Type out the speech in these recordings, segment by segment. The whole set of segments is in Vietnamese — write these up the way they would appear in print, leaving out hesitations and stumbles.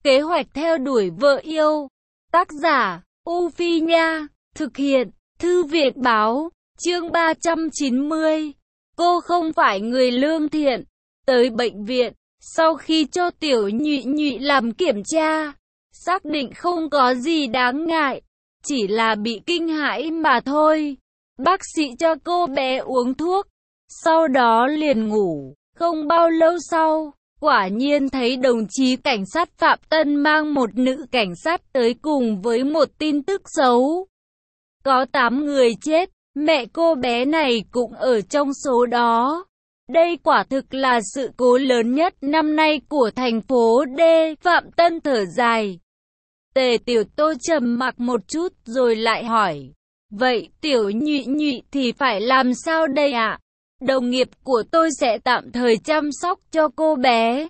Kế hoạch theo đuổi vợ yêu. Tác giả, U Phi Nha. Thực hiện, Thư viện Báo. Chương 390. Cô không phải người lương thiện. Tới bệnh viện, sau khi cho Tiểu Nhụy Nhụy làm kiểm tra, xác định không có gì đáng ngại, chỉ là bị kinh hãi mà thôi. Bác sĩ cho cô bé uống thuốc, sau đó liền ngủ. Không bao lâu sau, quả nhiên thấy đồng chí cảnh sát Phạm Tân mang một nữ cảnh sát tới cùng với một tin tức xấu. Có 8 người chết, mẹ cô bé này cũng ở trong số đó. Đây quả thực là sự cố lớn nhất năm nay của thành phố D. Phạm Tân thở dài. Tề Tiểu Tô trầm mặc một chút rồi lại hỏi. Vậy Tiểu Nhụy Nhụy thì phải làm sao đây ạ? Đồng nghiệp của tôi sẽ tạm thời chăm sóc cho cô bé.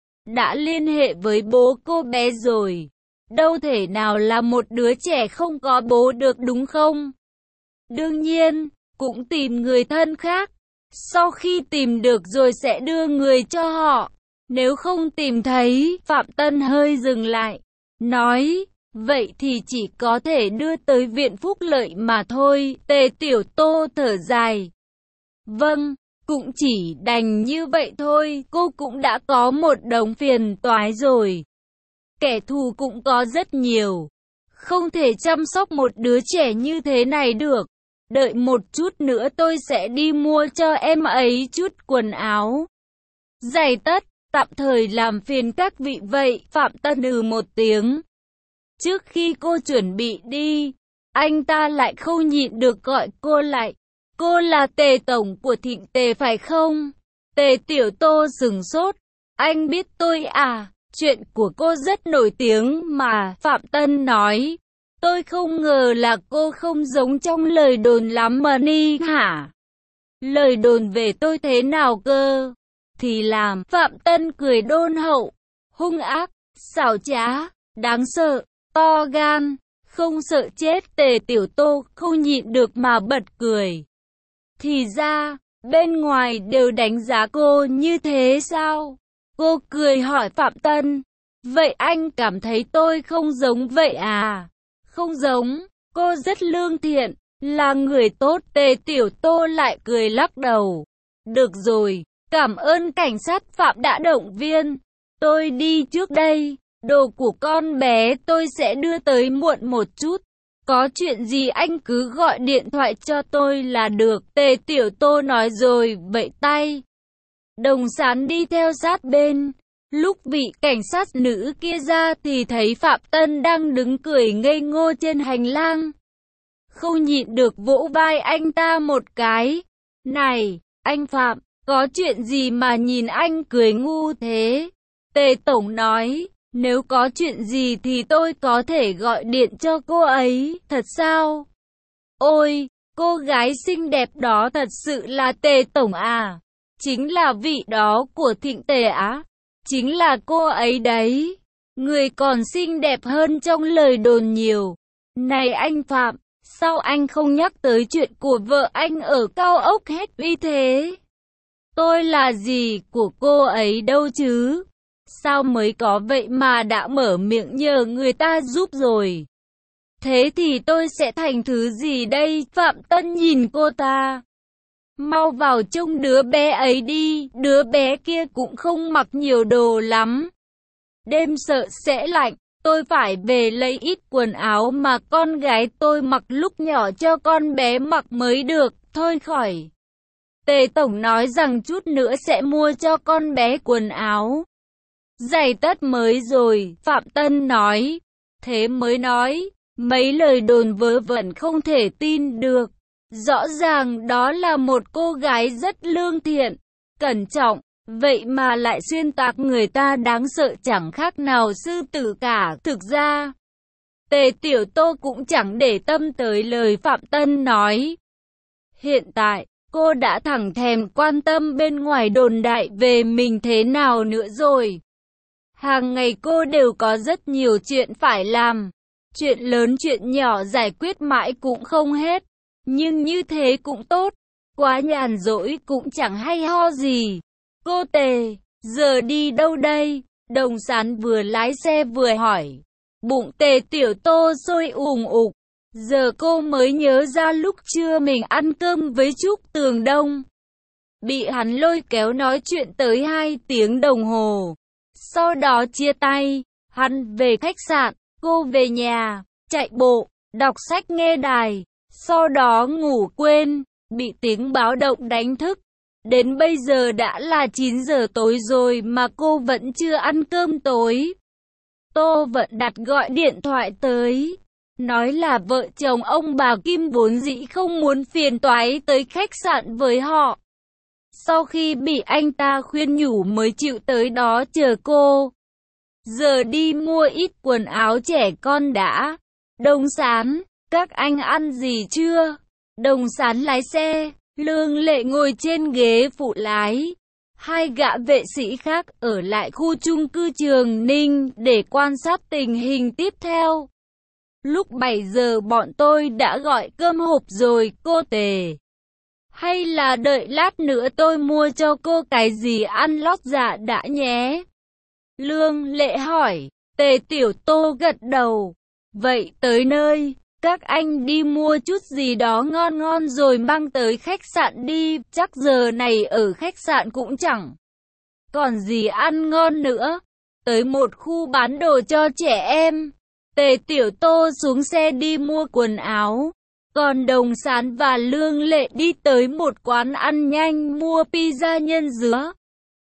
Đã liên hệ với bố cô bé rồi. Đâu thể nào là một đứa trẻ không có bố được đúng không? Đương nhiên, cũng tìm người thân khác. Sau khi tìm được rồi sẽ đưa người cho họ. Nếu không tìm thấy, Phạm Tân hơi dừng lại. Nói, vậy thì chỉ có thể đưa tới viện phúc lợi mà thôi. Tề Tiểu Tô thở dài. Vâng, cũng chỉ đành như vậy thôi. Cô cũng đã có một đống phiền toái rồi. Kẻ thù cũng có rất nhiều. Không thể chăm sóc một đứa trẻ như thế này được. Đợi một chút nữa tôi sẽ đi mua cho em ấy chút quần áo, giày tất, tạm thời làm phiền các vị vậy. Phạm Tân một tiếng. Trước khi cô chuẩn bị đi, anh ta lại không nhịn được gọi cô lại. Cô là Tề tổng của Thịnh Tề phải không? Tề Tiểu Tô sửng sốt. Anh biết tôi à? Chuyện của cô rất nổi tiếng mà. Phạm Tân nói. Tôi không ngờ là cô không giống trong lời đồn lắm mà ni hả? Lời đồn về tôi thế nào cơ? Thì làm. Phạm Tân cười đôn hậu, hung ác, xảo trá, đáng sợ, to gan, không sợ chết. Tề Tiểu Tô không nhịn được mà bật cười. Thì ra, bên ngoài đều đánh giá cô như thế sao? Cô cười hỏi Phạm Tân. Vậy anh cảm thấy tôi không giống vậy à? Không giống, cô rất lương thiện, là người tốt. Tề Tiểu Tô lại cười lắc đầu. Được rồi, cảm ơn cảnh sát Phạm đã động viên. Tôi đi trước đây, đồ của con bé tôi sẽ đưa tới muộn một chút. Có chuyện gì anh cứ gọi điện thoại cho tôi là được. Tề Tiểu Tô nói rồi vẫy tay. Đồng Sán đi theo sát bên. Lúc vị cảnh sát nữ kia ra thì thấy Phạm Tân đang đứng cười ngây ngô trên hành lang. Không nhịn được vỗ vai anh ta một cái. Này, anh Phạm, có chuyện gì mà nhìn anh cười ngu thế? Tề Tổng nói, nếu có chuyện gì thì tôi có thể gọi điện cho cô ấy. Thật sao? Ôi, cô gái xinh đẹp đó thật sự là Tề Tổng à? Chính là vị đó của Thịnh Tề á? Chính là cô ấy đấy. Người còn xinh đẹp hơn trong lời đồn nhiều. Này anh Phạm, sao anh không nhắc tới chuyện của vợ anh ở cao ốc hết uy thế? Tôi là gì của cô ấy đâu chứ? Sao mới có vậy mà đã mở miệng nhờ người ta giúp rồi? Thế thì tôi sẽ thành thứ gì đây? Phạm Tân nhìn cô ta. Mau vào trông đứa bé ấy đi, đứa bé kia cũng không mặc nhiều đồ lắm. Đêm sợ sẽ lạnh, tôi phải về lấy ít quần áo mà con gái tôi mặc lúc nhỏ cho con bé mặc mới được, thôi khỏi. Tề Tổng nói rằng chút nữa sẽ mua cho con bé quần áo, giày tất mới rồi. Phạm Tân nói, thế mới nói, mấy lời đồn vớ vẩn không thể tin được. Rõ ràng đó là một cô gái rất lương thiện, cẩn trọng, vậy mà lại xuyên tạc người ta đáng sợ chẳng khác nào sư tử cả. Thực ra, Tề Tiểu Tô cũng chẳng để tâm tới lời Phạm Tân nói. Hiện tại, cô đã thẳng thèm quan tâm bên ngoài đồn đại về mình thế nào nữa rồi. Hàng ngày cô đều có rất nhiều chuyện phải làm, chuyện lớn chuyện nhỏ giải quyết mãi cũng không hết. Nhưng như thế cũng tốt, quá nhàn rỗi cũng chẳng hay ho gì. Cô Tề, giờ đi đâu đây? Đồng Sán vừa lái xe vừa hỏi. Bụng Tề Tiểu Tô sôi ùn ục. Giờ cô mới nhớ ra lúc trưa mình ăn cơm với Trúc Tường Đông. Bị hắn lôi kéo nói chuyện tới 2 tiếng đồng hồ. Sau đó chia tay, hắn về khách sạn, cô về nhà, chạy bộ, đọc sách nghe đài. Sau đó ngủ quên, bị tiếng báo động đánh thức. Đến bây giờ đã là 9 giờ tối rồi mà cô vẫn chưa ăn cơm tối. Tô Vận Đạt gọi điện thoại tới, nói là vợ chồng ông bà Kim vốn dĩ không muốn phiền toái tới khách sạn với họ. Sau khi bị anh ta khuyên nhủ mới chịu tới đó chờ cô. Giờ đi mua ít quần áo trẻ con đã. Đồng Sán, các anh ăn gì chưa? Đồng Sán lái xe, Lương Lệ ngồi trên ghế phụ lái. 2 gã vệ sĩ khác ở lại khu chung cư Trường Ninh để quan sát tình hình tiếp theo. Lúc 7 giờ bọn tôi đã gọi cơm hộp rồi cô Tề. Hay là đợi lát nữa tôi mua cho cô cái gì ăn lót dạ đã nhé? Lương Lệ hỏi. Tề Tiểu Tô gật đầu. Vậy tới nơi, các anh đi mua chút gì đó ngon ngon rồi mang tới khách sạn đi, chắc giờ này ở khách sạn cũng chẳng còn gì ăn ngon nữa. Tới một khu bán đồ cho trẻ em. Tề Tiểu Tô xuống xe đi mua quần áo. Còn Đồng Sán và Lương Lệ đi tới một quán ăn nhanh mua pizza nhân dứa.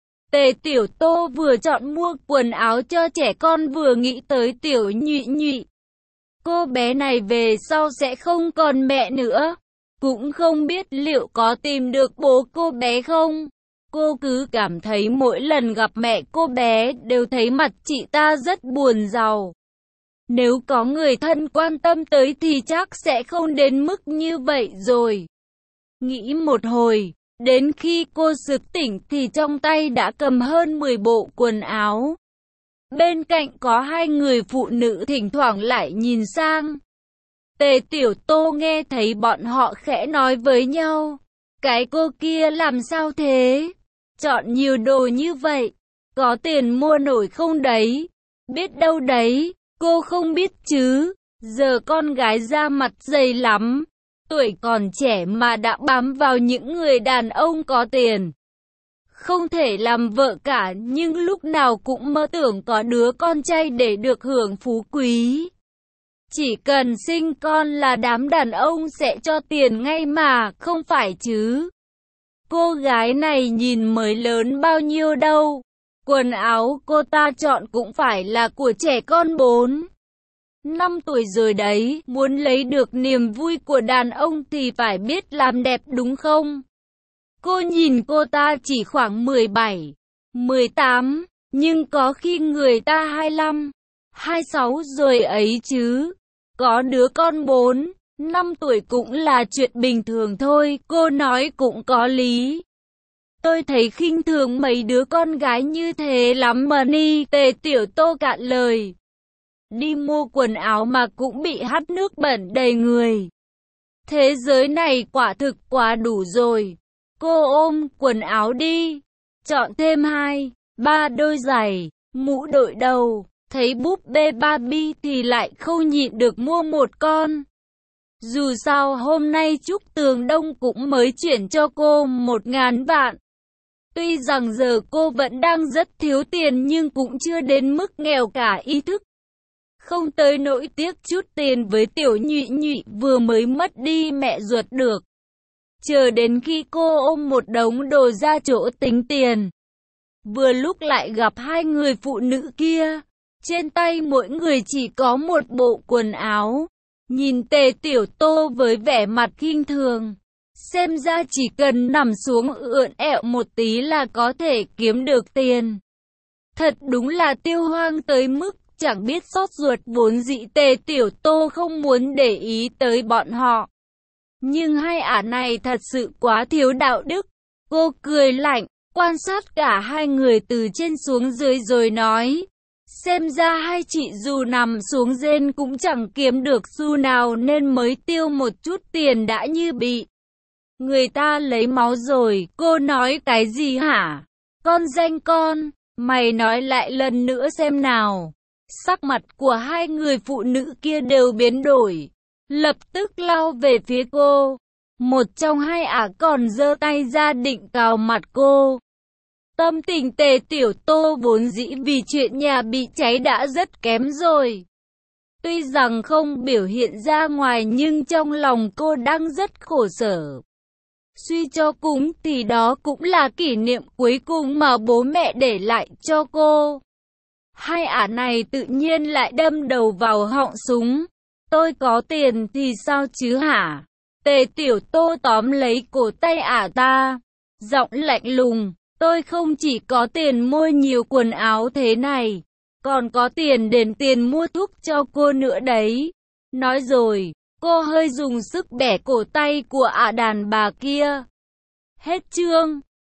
Tề Tiểu Tô vừa chọn mua quần áo cho trẻ con vừa nghĩ tới Tiểu Nhụy Nhụy. Cô bé này về sau sẽ không còn mẹ nữa. Cũng không biết liệu có tìm được bố cô bé không. Cô cứ cảm thấy mỗi lần gặp mẹ cô bé đều thấy mặt chị ta rất buồn rầu. Nếu có người thân quan tâm tới thì chắc sẽ không đến mức như vậy rồi. Nghĩ một hồi, đến khi cô sực tỉnh thì trong tay đã cầm hơn 10 bộ quần áo. Bên cạnh có 2 người phụ nữ thỉnh thoảng lại nhìn sang. Tề Tiểu Tô nghe thấy bọn họ khẽ nói với nhau. Cái cô kia làm sao thế? Chọn nhiều đồ như vậy, có tiền mua nổi không đấy? Biết đâu đấy, cô không biết chứ. Giờ con gái da mặt dày lắm. Tuổi còn trẻ mà đã bám vào những người đàn ông có tiền. Không thể làm vợ cả nhưng lúc nào cũng mơ tưởng có đứa con trai để được hưởng phú quý. Chỉ cần sinh con là đám đàn ông sẽ cho tiền ngay mà, không phải chứ. Cô gái này nhìn mới lớn bao nhiêu đâu. Quần áo cô ta chọn cũng phải là của trẻ con 4-5 tuổi rồi đấy. Muốn lấy được niềm vui của đàn ông thì phải biết làm đẹp đúng không? Cô nhìn cô ta chỉ khoảng 17, 18, nhưng có khi người ta 25, 26 rồi ấy chứ. Có đứa con 4-5 tuổi cũng là chuyện bình thường thôi, cô nói cũng có lý. Tôi thấy khinh thường mấy đứa con gái như thế lắm mà ni. Tề Tiểu Tô cạn lời. Đi mua quần áo mà cũng bị hắt nước bẩn đầy người. Thế giới này quả thực quá đủ rồi. Cô ôm quần áo đi. Chọn thêm 2-3 đôi giày, mũ đội đầu. Thấy búp bê Barbie thì lại không nhịn được mua một con. Dù sao hôm nay Trúc Tường Đông cũng mới chuyển cho cô 1.000 vạn. Tuy rằng giờ cô vẫn đang rất thiếu tiền nhưng cũng chưa đến mức nghèo cả ý thức. Không tới nỗi tiếc chút tiền với Tiểu Nhụy Nhụy vừa mới mất đi mẹ ruột được. Chờ đến khi cô ôm một đống đồ ra chỗ tính tiền. Vừa lúc lại gặp 2 người phụ nữ kia. Trên tay mỗi người chỉ có một bộ quần áo. Nhìn Tề Tiểu Tô với vẻ mặt khinh thường. Xem ra chỉ cần nằm xuống ưỡn ẹo một tí là có thể kiếm được tiền. Thật đúng là tiêu hoang tới mức chẳng biết xót ruột. Vốn dĩ Tề Tiểu Tô không muốn để ý tới bọn họ. Nhưng 2 ả này thật sự quá thiếu đạo đức. Cô cười lạnh, quan sát cả 2 người từ trên xuống dưới rồi nói. Xem ra 2 chị dù nằm xuống rên cũng chẳng kiếm được xu nào nên mới tiêu một chút tiền đã như bị người ta lấy máu rồi. Cô nói cái gì hả? Con danh con, Mày nói lại lần nữa xem nào. Sắc mặt của hai người phụ nữ kia đều biến đổi, lập tức lao về phía cô. Một trong hai ả còn giơ tay ra định cào mặt cô. Tâm tình Tề Tiểu Tô vốn dĩ vì chuyện nhà bị cháy đã rất kém rồi. Tuy rằng không biểu hiện ra ngoài nhưng trong lòng cô đang rất khổ sở. Suy cho cùng thì đó cũng là kỷ niệm cuối cùng mà bố mẹ để lại cho cô. Hai ả này tự nhiên lại đâm đầu vào họng súng. Tôi có tiền thì sao chứ hả? Tề Tiểu Tô tóm lấy cổ tay ả ta, giọng lạnh lùng. Tôi không chỉ có tiền mua nhiều quần áo thế này, còn có tiền đền tiền mua thuốc cho cô nữa đấy. Nói rồi, cô hơi dùng sức bẻ cổ tay của ả đàn bà kia. Hết chương.